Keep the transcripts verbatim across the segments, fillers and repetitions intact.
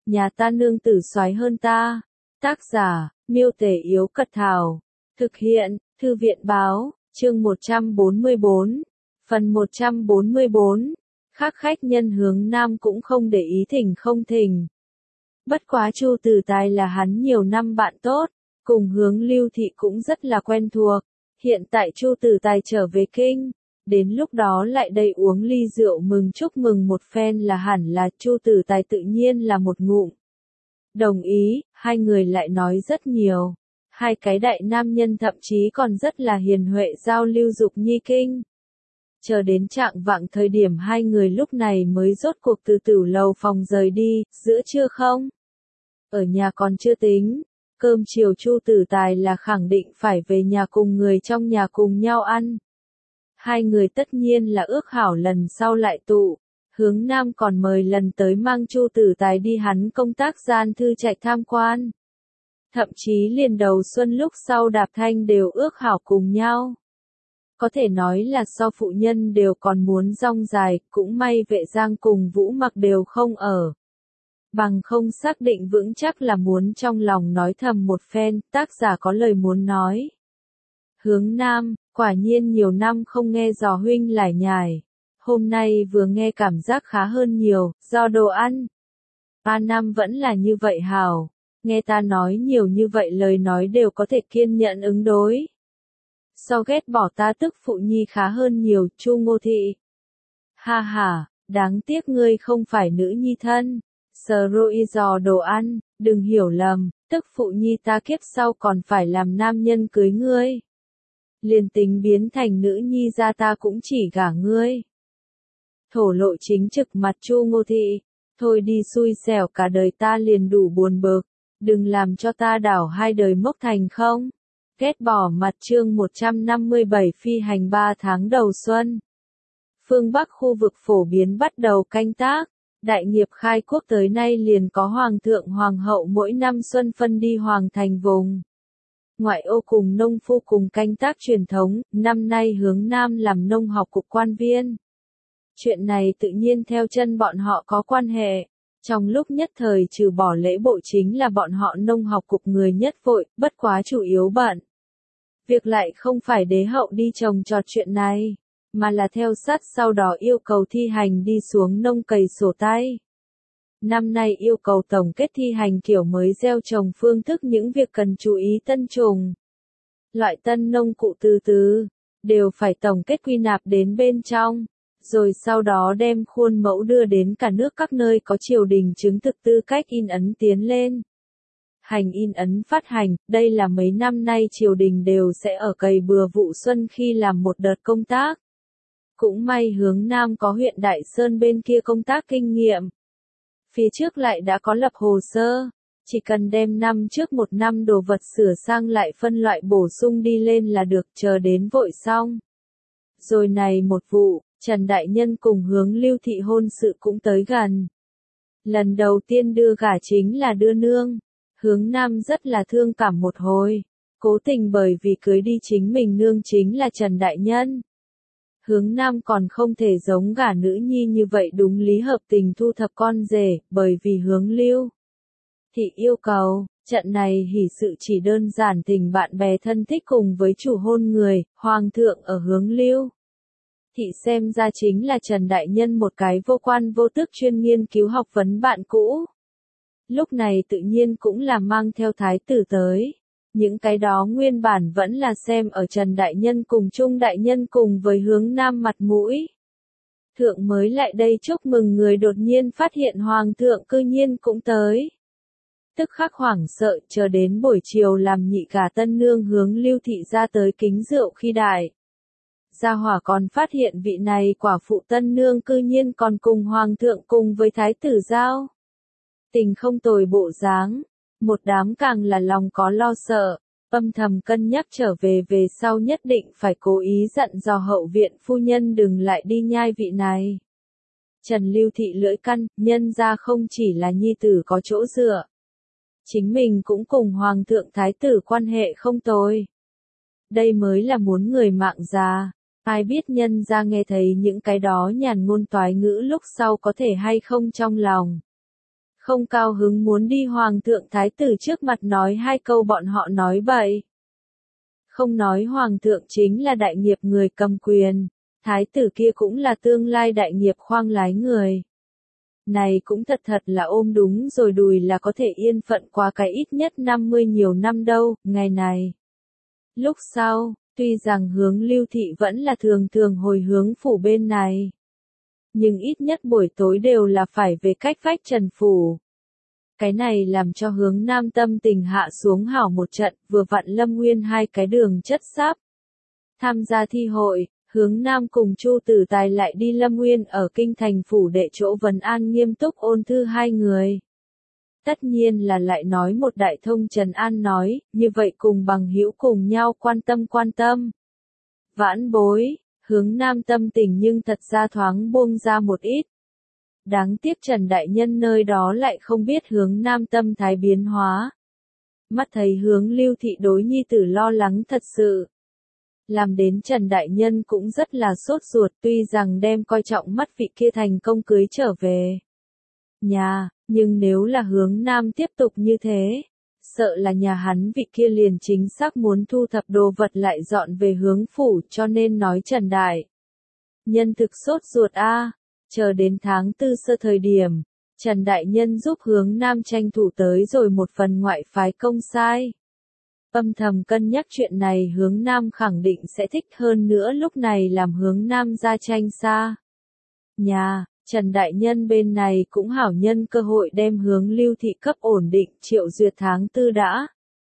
nhà ta nương tử soái hơn ta. Tác giả, Miêu Tể Yếu Cật Thảo. Thực hiện, Thư viện Báo, chương một trăm bốn mươi bốn. Phần một trăm bốn mươi bốn. Khác khách nhân hướng Nam cũng không để ý thỉnh không thỉnh. Bất quá Chu Tử Tài là hắn nhiều năm bạn tốt, cùng Hướng Lưu Thị cũng rất là quen thuộc. Hiện tại Chu Tử Tài trở về kinh, đến lúc đó lại đây uống ly rượu mừng chúc mừng một phen là hẳn là Chu Tử Tài tự nhiên là một ngụm. Đồng ý, hai người lại nói rất nhiều. Hai cái đại nam nhân thậm chí còn rất là hiền huệ giao lưu dục nhi kinh. Chờ đến trạng vạng thời điểm hai người lúc này mới rốt cuộc từ tử lầu phòng rời đi, giữa trưa không? Ở nhà còn chưa tính, cơm chiều Chu Tử Tài là khẳng định phải về nhà cùng người trong nhà cùng nhau ăn. Hai người tất nhiên là ước hảo lần sau lại tụ. Hướng Nam còn mời lần tới mang Chu Tử Tài đi hắn công tác gian thư trạch tham quan. Thậm chí liền đầu xuân lúc sau Đạp Thanh đều ước hảo cùng nhau. Có thể nói là so phụ nhân đều còn muốn rong dài, cũng may Vệ Giang cùng Vũ Mặc đều không ở. Bằng không xác định vững chắc là muốn trong lòng nói thầm một phen, tác giả có lời muốn nói. Hướng Nam, quả nhiên nhiều năm không nghe dò huynh lải nhải. Hôm nay vừa nghe cảm giác khá hơn nhiều, do đồ ăn. Ba năm vẫn là như vậy hảo, nghe ta nói nhiều như vậy lời nói đều có thể kiên nhẫn ứng đối. So ghét bỏ ta tức phụ nhi khá hơn nhiều, Chu Ngô Thị. Ha ha, đáng tiếc ngươi không phải nữ nhi thân. Sờ rôi dò đồ ăn, đừng hiểu lầm, tức phụ nhi ta kiếp sau còn phải làm nam nhân cưới ngươi. Liền tính biến thành nữ nhi ra ta cũng chỉ gả ngươi. Thổ lộ chính trực mặt Chu Ngô Thị, thôi đi xui xẻo cả đời ta liền đủ buồn bực, đừng làm cho ta đảo hai đời mốc thành không. Ghét bỏ mặt chương một trăm năm mươi bảy phi hành ba tháng đầu xuân. Phương Bắc khu vực phổ biến bắt đầu canh tác, đại nghiệp khai quốc tới nay liền có hoàng thượng hoàng hậu mỗi năm xuân phân đi hoàng thành vùng. Ngoại ô cùng nông phu cùng canh tác truyền thống, năm nay hướng Nam làm nông học cục quan viên. Chuyện này tự nhiên theo chân bọn họ có quan hệ. Trong lúc nhất thời trừ bỏ lễ bộ chính là bọn họ nông học cục người nhất vội, bất quá chủ yếu bận. Việc lại không phải đế hậu đi trồng trọt chuyện này, mà là theo sát sau đó yêu cầu thi hành đi xuống nông cày sổ tay. Năm nay yêu cầu tổng kết thi hành kiểu mới gieo trồng phương thức những việc cần chú ý tân trùng. Loại tân nông cụ từ từ, đều phải tổng kết quy nạp đến bên trong. Rồi sau đó đem khuôn mẫu đưa đến cả nước các nơi có triều đình chứng thực tư cách in ấn tiến lên. Hành in ấn phát hành, đây là mấy năm nay triều đình đều sẽ ở cày bừa vụ xuân khi làm một đợt công tác. Cũng may hướng Nam có huyện Đại Sơn bên kia công tác kinh nghiệm. Phía trước lại đã có lập hồ sơ, chỉ cần đem năm trước một năm đồ vật sửa sang lại phân loại bổ sung đi lên là được, chờ đến vội xong. Rồi này một vụ, Trần Đại Nhân cùng Hướng Lưu Thị hôn sự cũng tới gần. Lần đầu tiên đưa gả chính là đưa nương. Hướng Nam rất là thương cảm một hồi. Cố tình bởi vì cưới đi chính mình nương chính là Trần Đại Nhân. Hướng Nam còn không thể giống gả nữ nhi như vậy đúng lý hợp tình thu thập con rể, bởi vì Hướng Lưu Thị yêu cầu, trận này hỷ sự chỉ đơn giản tình bạn bè thân thích cùng với chủ hôn người, Hoàng thượng ở Hướng Lưu Thị xem ra chính là Trần Đại Nhân một cái vô quan vô tước chuyên nghiên cứu học vấn bạn cũ. Lúc này tự nhiên cũng là mang theo thái tử tới. Những cái đó nguyên bản vẫn là xem ở Trần Đại Nhân cùng Trung Đại Nhân cùng với Hướng Nam mặt mũi. Thượng mới lại đây chúc mừng người đột nhiên phát hiện Hoàng thượng cư nhiên cũng tới. Tức khắc hoảng sợ chờ đến buổi chiều làm nhị cả tân nương Hướng Lưu Thị ra tới kính rượu khi đại. Gia hỏa còn phát hiện vị này quả phụ tân nương cư nhiên còn cùng Hoàng thượng cùng với thái tử giao. Tình không tồi bộ dáng, một đám càng là lòng có lo sợ, âm thầm cân nhắc trở về về sau nhất định phải cố ý dặn dò hậu viện phu nhân đừng lại đi nhai vị này. Trần Lưu Thị lưỡi căn, nhân ra không chỉ là nhi tử có chỗ dựa. Chính mình cũng cùng Hoàng thượng thái tử quan hệ không tồi. Đây mới là muốn người mạng già. Ai biết nhân ra nghe thấy những cái đó nhàn ngôn toái ngữ lúc sau có thể hay không trong lòng. không cao hứng muốn đi hoàng thượng thái tử trước mặt nói hai câu bọn họ nói bậy. Không nói hoàng thượng chính là đại nghiệp người cầm quyền, thái tử kia cũng là tương lai đại nghiệp khoang lái người. Này cũng thật thật là ôm đúng rồi đùi là có thể yên phận qua cái ít nhất năm mươi nhiều năm đâu, ngày này. Lúc sau, tuy rằng hướng Lưu Thị vẫn là thường thường hồi hướng phủ bên này. Nhưng ít nhất buổi tối đều là phải về cách vách Trần Phủ. Cái này làm cho hướng Nam tâm tình hạ xuống hảo một trận, vừa vặn Lâm Nguyên hai cái đường chất sắp. Tham gia thi hội, hướng Nam cùng Chu Tử Tài lại đi Lâm Nguyên ở kinh thành phủ đệ chỗ vấn an nghiêm túc ôn thư hai người. Tất nhiên là lại nói một đại thông Trần An nói, như vậy cùng bằng hữu cùng nhau quan tâm quan tâm. Vãn bối, hướng Nam tâm tình nhưng thật ra thoáng buông ra một ít. Đáng tiếc Trần Đại Nhân nơi đó lại không biết hướng Nam tâm thái biến hóa. Mắt thấy hướng Lưu Thị đối nhi tử lo lắng thật sự. Làm đến Trần Đại Nhân cũng rất là sốt ruột tuy rằng đem coi trọng mắt vị kia thành công cưới trở về nhà, nhưng nếu là hướng Nam tiếp tục như thế, sợ là nhà hắn vị kia liền chính xác muốn thu thập đồ vật lại dọn về hướng phủ cho nên nói Trần Đại Nhân thực sốt ruột a. Chờ đến tháng tư sơ thời điểm, Trần Đại Nhân giúp hướng Nam tranh thủ tới rồi một phần ngoại phái công sai. Âm thầm cân nhắc chuyện này hướng Nam khẳng định sẽ thích hơn nữa lúc này làm hướng Nam ra tranh xa. Nhà, Trần Đại Nhân bên này cũng hảo nhân cơ hội đem hướng Lưu Thị cấp ổn định triệu duyệt tháng tư đã.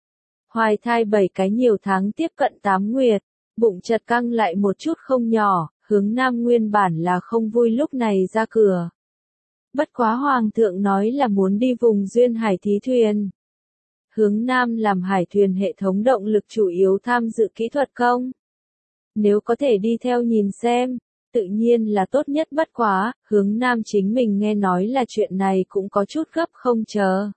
Hoài thai bảy cái nhiều tháng tiếp cận tám nguyệt, bụng chật căng lại một chút không nhỏ, hướng Nam nguyên bản là không vui lúc này ra cửa. Bất quá Hoàng thượng nói là muốn đi vùng duyên hải thí thuyền. Hướng Nam làm hải thuyền hệ thống động lực chủ yếu tham dự kỹ thuật công. Nếu có thể đi theo nhìn xem, tự nhiên là tốt nhất bất quá, hướng Nam chính mình nghe nói là chuyện này cũng có chút gấp không chờ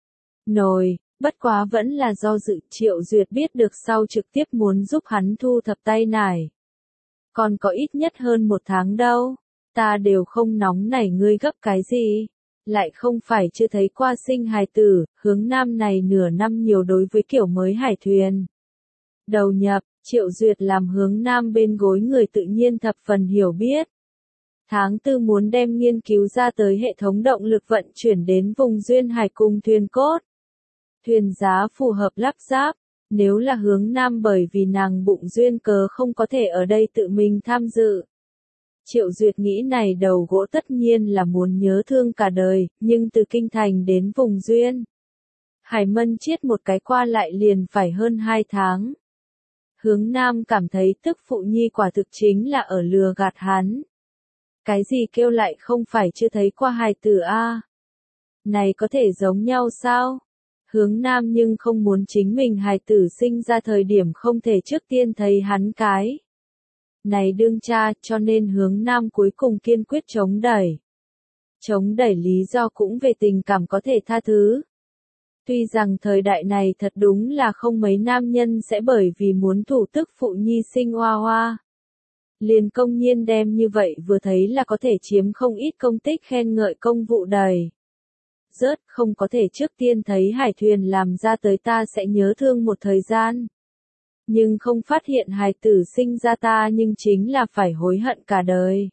nổi, bất quá vẫn là do dự Triệu Duyệt biết được sau trực tiếp muốn giúp hắn thu thập tay nải. Còn có ít nhất hơn một tháng đâu, ta đều không nóng nảy ngươi gấp cái gì. Lại không phải chưa thấy qua sinh hài tử, hướng Nam này nửa năm nhiều đối với kiểu mới hải thuyền. Đầu nhập, Triệu Duyệt làm hướng Nam bên gối người tự nhiên thập phần hiểu biết. Tháng tư muốn đem nghiên cứu ra tới hệ thống động lực vận chuyển đến vùng duyên hải cùng thuyền cốt. Thuyền giá phù hợp lắp ráp, nếu là hướng Nam bởi vì nàng bụng duyên cớ không có thể ở đây tự mình tham dự. Triệu Duyệt nghĩ này đầu gỗ tất nhiên là muốn nhớ thương cả đời, nhưng từ kinh thành đến vùng duyên. Hải Mân chiết một cái qua lại liền phải hơn hai tháng. Hướng Nam cảm thấy tức phụ nhi quả thực chính là ở lừa gạt hắn. Cái gì kêu lại không phải chưa thấy qua hài tử a? Này có thể giống nhau sao? Hướng Nam nhưng không muốn chính mình hài tử sinh ra thời điểm không thể trước tiên thấy hắn cái. Này đương cha, cho nên hướng Nam cuối cùng kiên quyết chống đẩy. Chống đẩy lý do cũng về tình cảm có thể tha thứ. Tuy rằng thời đại này thật đúng là không mấy nam nhân sẽ bởi vì muốn thủ tức phụ nhi sinh hoa hoa. Liền công nhiên đem như vậy vừa thấy là có thể chiếm không ít công tích khen ngợi công vụ đầy. Rớt không có thể trước tiên thấy hải thuyền làm ra tới ta sẽ nhớ thương một thời gian. Nhưng không phát hiện hài tử sinh ra ta nhưng chính là phải hối hận cả đời.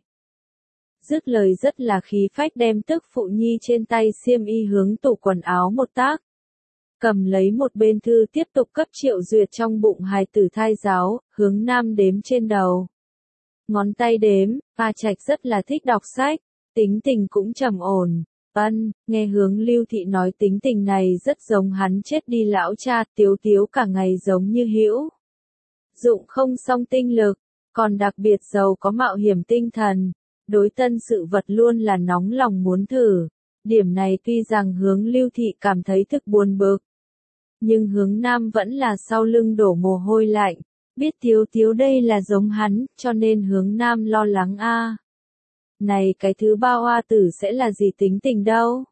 Dứt lời rất là khí phách đem tức phụ nhi trên tay xiêm y hướng tủ quần áo một tác. Cầm lấy một bên thư tiếp tục cấp Triệu Duyệt trong bụng hài tử thai giáo, hướng Nam đếm trên đầu. Ngón tay đếm, A Trạch rất là thích đọc sách, tính tình cũng trầm ổn. Ân, nghe hướng Lưu Thị nói tính tình này rất giống hắn chết đi lão cha, tiếu tiếu cả ngày giống như hữu dụng không song tinh lực, còn đặc biệt giàu có mạo hiểm tinh thần, đối tân sự vật luôn là nóng lòng muốn thử. Điểm này tuy rằng hướng Lưu Thị cảm thấy thực buồn bực, nhưng hướng Nam vẫn là sau lưng đổ mồ hôi lạnh, biết tiếu tiếu đây là giống hắn, cho nên hướng Nam lo lắng a. À. Này cái thứ ba hoa tử sẽ là gì tính tình đâu?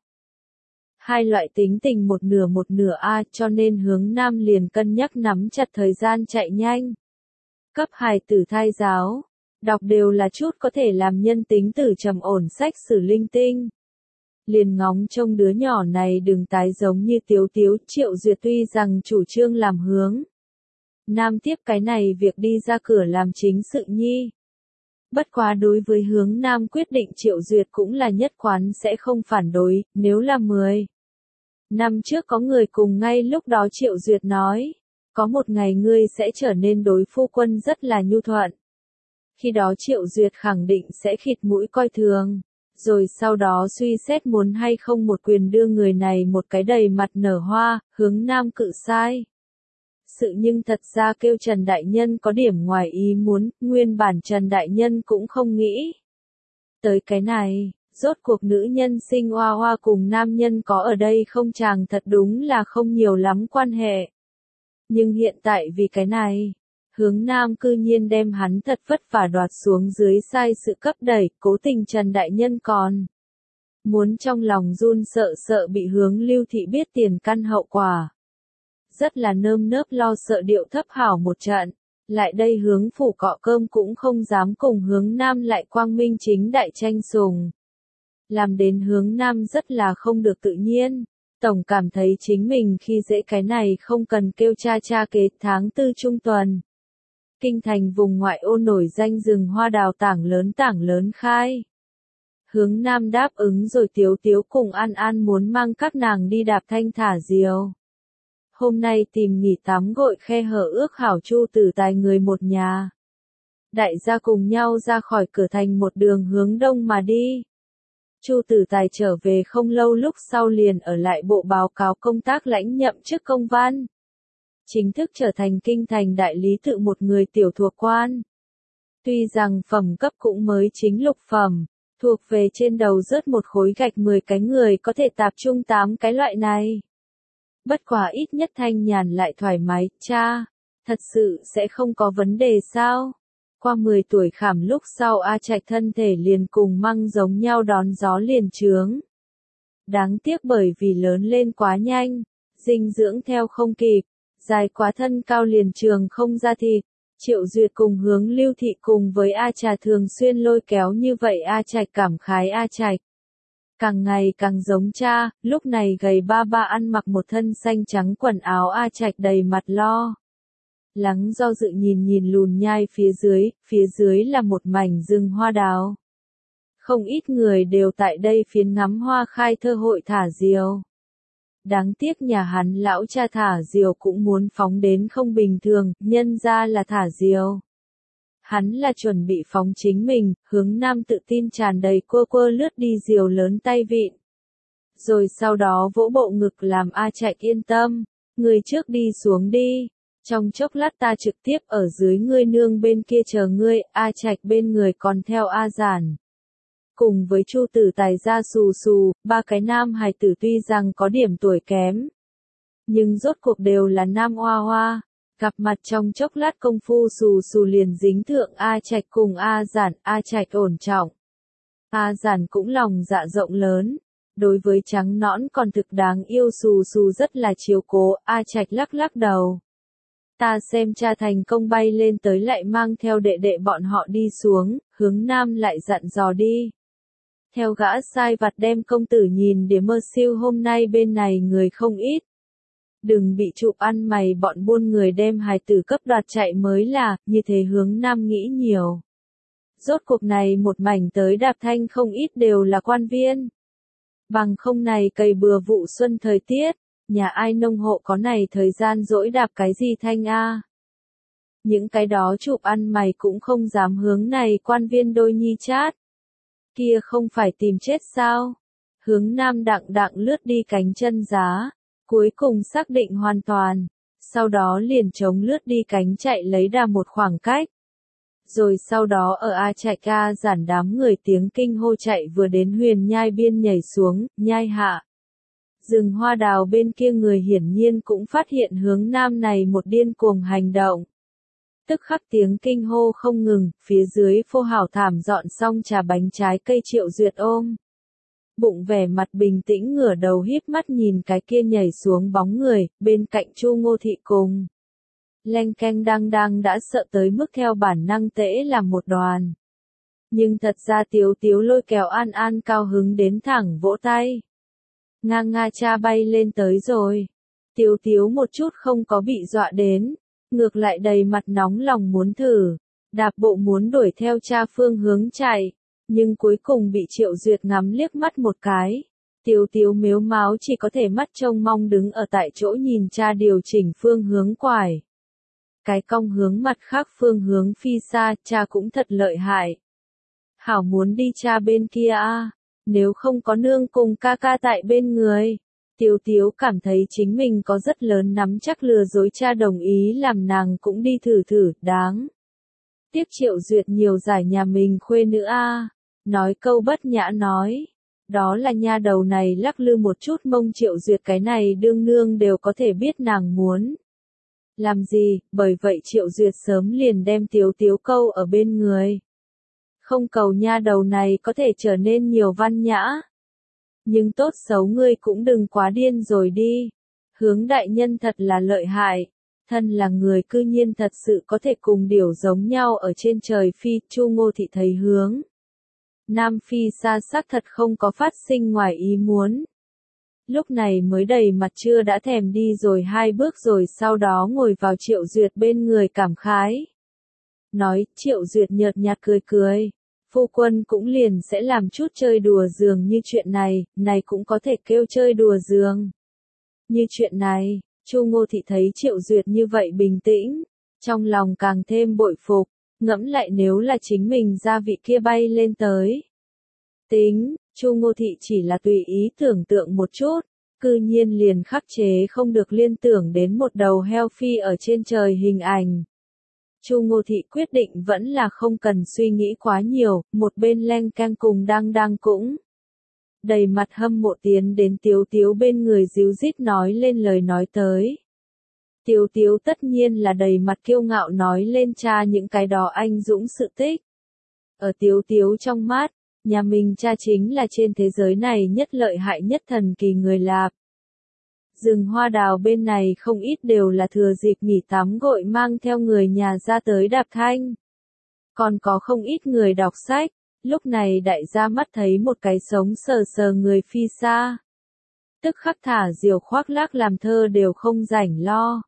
Hai loại tính tình một nửa một nửa a à, cho nên hướng Nam liền cân nhắc nắm chặt thời gian chạy nhanh. Cấp hài tử thai giáo, đọc đều là chút có thể làm nhân tính tử trầm ổn sách sử linh tinh. liền ngóng trông đứa nhỏ này đừng tái giống như Tiếu Tiếu. Triệu Duyệt tuy rằng chủ trương làm Hướng Nam tiếp cái này việc đi ra cửa làm chính sự nhi. Bất quá đối với Hướng Nam quyết định Triệu Duyệt cũng là nhất quán sẽ không phản đối, nếu là mười năm trước có người cùng ngay lúc đó Triệu Duyệt nói, có một ngày ngươi sẽ trở nên đối phu quân rất là nhu thuận. Khi đó Triệu Duyệt khẳng định sẽ khịt mũi coi thường, rồi sau đó suy xét muốn hay không một quyền đưa người này một cái đầy mặt nở hoa. Hướng Nam cự sai. Sự nhưng thật ra kêu Trần Đại Nhân có điểm ngoài ý muốn, nguyên bản Trần Đại Nhân cũng không nghĩ tới cái này, rốt cuộc nữ nhân sinh hoa hoa cùng nam nhân có ở đây không chàng thật đúng là không nhiều lắm quan hệ. Nhưng hiện tại vì cái này, Hướng Nam cư nhiên đem hắn thật vất vả đoạt xuống dưới sai sự cấp đẩy, cố tình Trần Đại Nhân còn muốn trong lòng run sợ sợ bị Hướng Lưu Thị biết tiền căn hậu quả. Rất là nơm nớp lo sợ điệu thấp hảo một trận, lại đây Hướng phủ cọ cơm cũng không dám cùng Hướng Nam lại quang minh chính đại tranh sùng. Làm đến Hướng Nam rất là không được tự nhiên, tổng cảm thấy chính mình khi dễ cái này không cần kêu cha cha kế. Tháng tư trung tuần, kinh thành vùng ngoại ô nổi danh rừng hoa đào tảng lớn tảng lớn khai. Hướng Nam đáp ứng rồi Tiếu Tiếu cùng An An muốn mang các nàng đi đạp thanh thả diều. Hôm nay tìm nghỉ tắm gội khe hở ước hảo Chu Tử Tài người một nhà. Đại gia cùng nhau ra khỏi cửa thành một đường hướng đông mà đi. Chu Tử Tài trở về không lâu lúc sau liền ở lại bộ báo cáo công tác lãnh nhậm chức công văn. Chính thức trở thành kinh thành đại lý tự một người tiểu thuộc quan. Tuy rằng phẩm cấp cũng mới chính lục phẩm, thuộc về trên đầu rớt một khối gạch mười cái người có thể tạp trung tám cái loại này. Bất quá ít nhất thanh nhàn lại thoải mái. Cha, thật sự sẽ không có vấn đề sao? Qua mười tuổi khảm lúc sau A Trạch thân thể liền cùng măng giống nhau đón gió liền trướng. Đáng tiếc bởi vì lớn lên quá nhanh, dinh dưỡng theo không kịp, dài quá thân cao liền trường không ra thịt. Triệu Duyệt cùng Hướng Lưu Thị cùng với A Trà thường xuyên lôi kéo như vậy A Trạch cảm khái A Trạch. Càng ngày càng giống cha, lúc này gầy ba ba ăn mặc một thân xanh trắng quần áo A Trạch đầy mặt lo lắng do dự nhìn nhìn lùn nhai phía dưới, phía dưới là một mảnh rừng hoa đào. Không ít người đều tại đây phiến ngắm hoa khai thơ hội thả diều. Đáng tiếc nhà hắn lão cha thả diều cũng muốn phóng đến không bình thường, nhân ra là thả diều. Hắn là chuẩn bị phóng chính mình. Hướng Nam tự tin tràn đầy quơ quơ lướt đi diều lớn tay vịn. Rồi sau đó vỗ bộ ngực làm A Trạch yên tâm, người trước đi xuống đi. Trong chốc lát ta trực tiếp ở dưới ngươi nương bên kia chờ ngươi. A Trạch bên người còn theo A Giản. Cùng với Chu Tử Tài ra xù xù, ba cái nam hài tử tuy rằng có điểm tuổi kém, nhưng rốt cuộc đều là nam hoa hoa. Gặp mặt trong chốc lát công phu xù xù liền dính thượng A Trạch cùng A Giản. A Trạch ổn trọng, A Giản cũng lòng dạ rộng lớn. Đối với trắng nõn còn thực đáng yêu xù xù rất là chiếu cố. A Trạch lắc lắc đầu. Ta xem cha thành công bay lên tới lại mang theo đệ đệ bọn họ đi xuống. Hướng Nam lại dặn dò đi. Theo gã sai vặt đem công tử nhìn để mơ siêu hôm nay bên này người không ít. Đừng bị chụp ăn mày bọn buôn người đem hài tử cấp đoạt chạy mới là, như thế Hướng Nam nghĩ nhiều. Rốt cuộc này một mảnh tới đạp thanh không ít đều là quan viên. Bằng không này cày bừa vụ xuân thời tiết, nhà ai nông hộ có này thời gian dỗi đạp cái gì thanh a? Những cái đó chụp ăn mày cũng không dám hướng này quan viên đôi nhi chát. Kia không phải tìm chết sao? Hướng Nam đặng đặng lướt đi cánh chân giá. Cuối cùng xác định hoàn toàn, sau đó liền chống lướt đi cánh chạy lấy đà một khoảng cách. Rồi sau đó ở A Trạch A Giản đám người tiếng kinh hô chạy vừa đến huyền nhai biên nhảy xuống, nhai hạ. Rừng hoa đào bên kia người hiển nhiên cũng phát hiện Hướng Nam này một điên cuồng hành động. Tức khắc tiếng kinh hô không ngừng, phía dưới phô hảo thảm dọn xong trà bánh trái cây Triệu Duyệt ôm bụng vẻ mặt bình tĩnh ngửa đầu híp mắt nhìn cái kia nhảy xuống bóng người, bên cạnh Chu Ngô Thị cùng Leng Keng đang đang đã sợ tới mức theo bản năng tễ làm một đoàn. Nhưng thật ra Tiếu Tiếu lôi kéo An An cao hứng đến thẳng vỗ tay. Nga nga cha bay lên tới rồi. Tiếu Tiếu một chút không có bị dọa đến, ngược lại đầy mặt nóng lòng muốn thử, đạp bộ muốn đuổi theo cha phương hướng chạy, nhưng cuối cùng bị Triệu Duyệt ngắm liếc mắt một cái. Tiếu Tiếu mếu máo chỉ có thể mắt trông mong đứng ở tại chỗ nhìn cha điều chỉnh phương hướng quải. Cái cong hướng mặt khác phương hướng phi xa, cha cũng thật lợi hại. Hảo muốn đi cha bên kia a, nếu không có nương cùng ca ca tại bên người. Tiếu Tiếu cảm thấy chính mình có rất lớn nắm chắc lừa dối cha đồng ý làm nàng cũng đi thử thử, đáng. Tiếc Triệu Duyệt nhiều giải nhà mình khuê nữ a, nói câu bất nhã nói. Đó là nha đầu này lắc lư một chút mông Triệu Duyệt cái này đương nương đều có thể biết nàng muốn làm gì, bởi vậy Triệu Duyệt sớm liền đem Tiếu Tiếu câu ở bên người. Không cầu nha đầu này có thể trở nên nhiều văn nhã. Nhưng tốt xấu ngươi cũng đừng quá điên rồi đi. Hướng đại nhân thật là lợi hại. Thân là người cư nhiên thật sự có thể cùng điểu giống nhau ở trên trời phi. Chu Ngô Thị thấy hướng Nam phi xa xác thật không có phát sinh ngoài ý muốn. Lúc này mới đầy mặt chưa đã thèm đi rồi hai bước rồi sau đó ngồi vào Triệu Duyệt bên người cảm khái. Nói, Triệu Duyệt nhợt nhạt cười cười. Phu quân cũng liền sẽ làm chút chơi đùa giường như chuyện này, này cũng có thể kêu chơi đùa giường. Như chuyện này, Chu Ngô Thị thấy Triệu Duyệt như vậy bình tĩnh, trong lòng càng thêm bội phục, ngẫm lại nếu là chính mình gia vị kia bay lên tới. Tính, Chu Ngô Thị chỉ là tùy ý tưởng tượng một chút, cư nhiên liền khắc chế không được liên tưởng đến một đầu heo phi ở trên trời hình ảnh. Chu Ngô Thị quyết định vẫn là không cần suy nghĩ quá nhiều, một bên len cang cùng đang đang cũng đầy mặt hâm mộ tiến đến Tiếu Tiếu bên người díu dít nói lên lời nói tới. Tiếu Tiếu tất nhiên là đầy mặt kiêu ngạo nói lên cha những cái đó anh dũng sự tích. Ở Tiếu Tiếu trong mắt, nhà mình cha chính là trên thế giới này nhất lợi hại nhất thần kỳ người Lạp. Rừng hoa đào bên này không ít đều là thừa dịp nghỉ tắm gội mang theo người nhà ra tới đạp thanh. Còn có không ít người đọc sách, lúc này đại gia mắt thấy một cái sống sờ sờ người phi xa. Tức khắc thả diều khoác lác làm thơ đều không rảnh lo.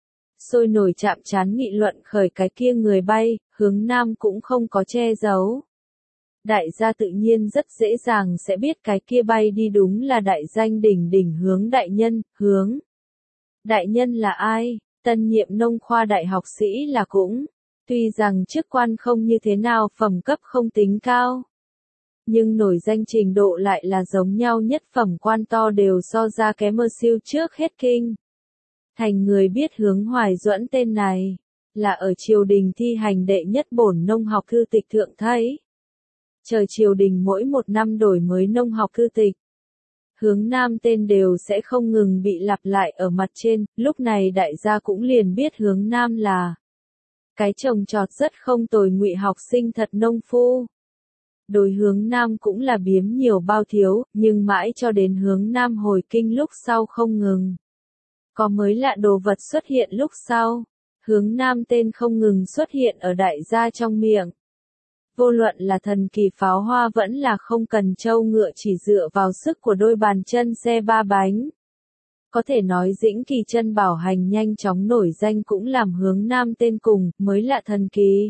Sôi nổi chạm trán nghị luận khởi cái kia người bay, hướng nam cũng không có che giấu. Đại gia tự nhiên rất dễ dàng sẽ biết cái kia bay đi đúng là đại danh đỉnh đỉnh hướng đại nhân, hướng. Đại nhân là ai? Tân nhiệm nông khoa đại học sĩ là cũng. Tuy rằng chức quan không như thế nào phẩm cấp không tính cao. Nhưng nổi danh trình độ lại là giống nhau nhất phẩm quan to đều so ra kém mơ siêu trước hết kinh. Thành người biết hướng Hoài Duẫn tên này, là ở triều đình thi hành đệ nhất bổn nông học thư tịch thượng thấy. Trời triều đình mỗi một năm đổi mới nông học thư tịch. Hướng nam tên đều sẽ không ngừng bị lặp lại ở mặt trên, lúc này đại gia cũng liền biết hướng nam là cái trồng trọt rất không tồi ngụy học sinh thật nông phu. Đối hướng nam cũng là biếm nhiều bao thiếu, nhưng mãi cho đến hướng nam hồi kinh lúc sau không ngừng. Có mới lạ đồ vật xuất hiện lúc sau, hướng nam tên không ngừng xuất hiện ở đại gia trong miệng. Vô luận là thần kỳ pháo hoa vẫn là không cần trâu ngựa chỉ dựa vào sức của đôi bàn chân xe ba bánh. Có thể nói dĩnh kỳ chân bảo hành nhanh chóng nổi danh cũng làm hướng nam tên cùng, mới lạ thần kỳ.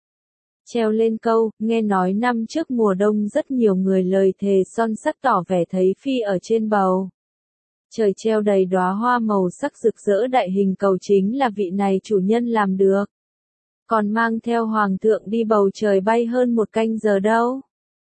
Treo lên câu, nghe nói năm trước mùa đông rất nhiều người lời thề son sắt tỏ vẻ thấy phi ở trên bầu. Trời treo đầy đóa hoa màu sắc rực rỡ đại hình cầu chính là vị này chủ nhân làm được. Còn mang theo hoàng thượng đi bầu trời bay hơn một canh giờ đâu.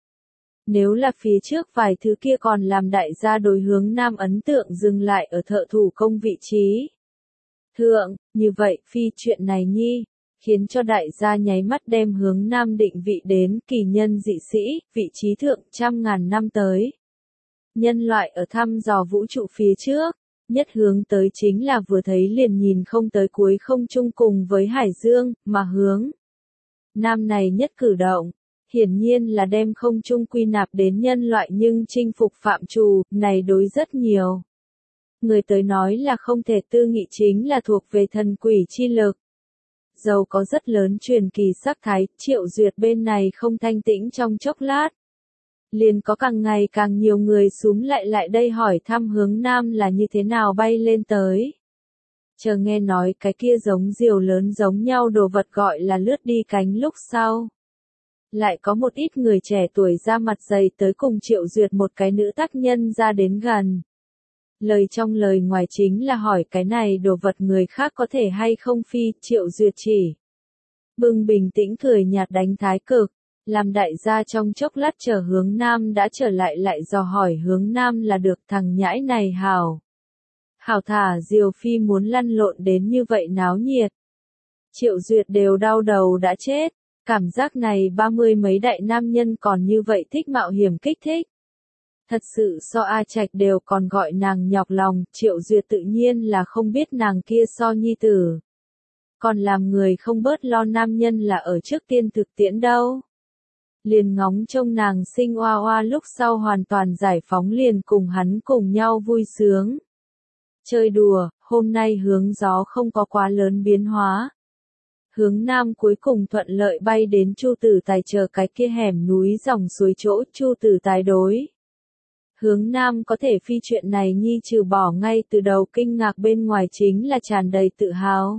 Nếu là phía trước vài thứ kia còn làm đại gia đối hướng nam ấn tượng dừng lại ở thợ thủ công vị trí thượng, như vậy phi chuyện này nhi, khiến cho đại gia nháy mắt đem hướng nam định vị đến kỳ nhân dị sĩ, vị trí thượng trăm ngàn năm tới. Nhân loại ở thăm dò vũ trụ phía trước, nhất hướng tới chính là vừa thấy liền nhìn không tới cuối không chung cùng với Hải Dương, mà hướng nam này nhất cử động, hiển nhiên là đem không chung quy nạp đến nhân loại nhưng chinh phục phạm trù, này đối rất nhiều. Người tới nói là không thể tư nghị chính là thuộc về thần quỷ chi lực. dầu có rất lớn truyền kỳ sắc thái, Triệu Duyệt bên này không thanh tĩnh trong chốc lát. Liền có càng ngày càng nhiều người xúm lại lại đây hỏi thăm Hướng Nam là như thế nào bay lên tới. Chờ nghe nói cái kia giống diều lớn giống nhau đồ vật gọi là lướt đi cánh lúc sau. Lại có một ít người trẻ tuổi ra mặt dày tới cùng Triệu Duyệt một cái nữ tác nhân ra đến gần. Lời trong lời ngoài chính là hỏi cái này đồ vật người khác có thể hay không phi, Triệu Duyệt chỉ. Bừng bình tĩnh cười nhạt đánh thái cực, làm đại gia trong chốc lát chờ Hướng Nam đã trở lại lại dò hỏi Hướng Nam là được thằng nhãi này hào. Hảo thả Diều Phi muốn lăn lộn đến như vậy náo nhiệt. Triệu Duyệt đều đau đầu đã chết, cảm giác này ba mươi mấy đại nam nhân còn như vậy thích mạo hiểm kích thích. Thật sự so A Trạch đều còn gọi nàng nhọc lòng, Triệu Duyệt tự nhiên là không biết nàng kia so nhi tử. Còn làm người không bớt lo nam nhân là ở trước tiên thực tiễn đâu. Liền ngóng trông nàng sinh oa oa lúc sau hoàn toàn giải phóng liền cùng hắn cùng nhau vui sướng. Chơi đùa, hôm nay hướng gió không có quá lớn biến hóa. Hướng Nam cuối cùng thuận lợi bay đến Chu Tử Tài chờ cái kia hẻm núi dòng suối chỗ Chu Tử Tài đối. Hướng Nam có thể phi chuyện này nhi trừ bỏ ngay từ đầu kinh ngạc bên ngoài chính là tràn đầy tự hào.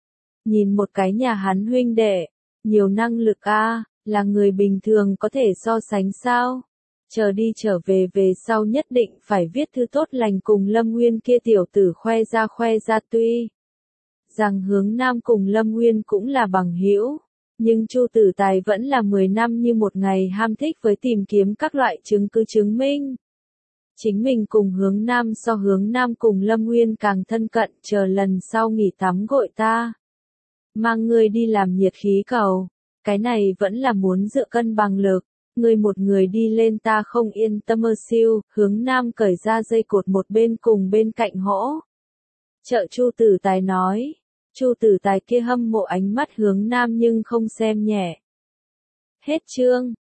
Nhìn một cái nhà hắn huynh đệ, nhiều năng lực a, là người bình thường có thể so sánh sao? Chờ đi trở về về sau nhất định phải viết thư tốt lành cùng Lâm Nguyên kia tiểu tử khoe ra khoe ra tuy rằng Hướng Nam cùng Lâm Nguyên cũng là bằng hữu, nhưng Chu Tử Tài vẫn là mười năm như một ngày ham thích với tìm kiếm các loại chứng cứ chứng minh. Chính mình cùng Hướng Nam so Hướng Nam cùng Lâm Nguyên càng thân cận, chờ lần sau nghỉ tắm gội ta. Mang ngươi đi làm nhiệt khí cầu, cái này vẫn là muốn dựa cân bằng lực, ngươi một người đi lên ta không yên tâm mơ siêu, Hướng Nam cởi ra dây cột một bên cùng bên cạnh hỗ. Trợ Chu Tử Tài nói, Chu Tử Tài kia hâm mộ ánh mắt Hướng Nam nhưng không xem nhẹ. Hết chương.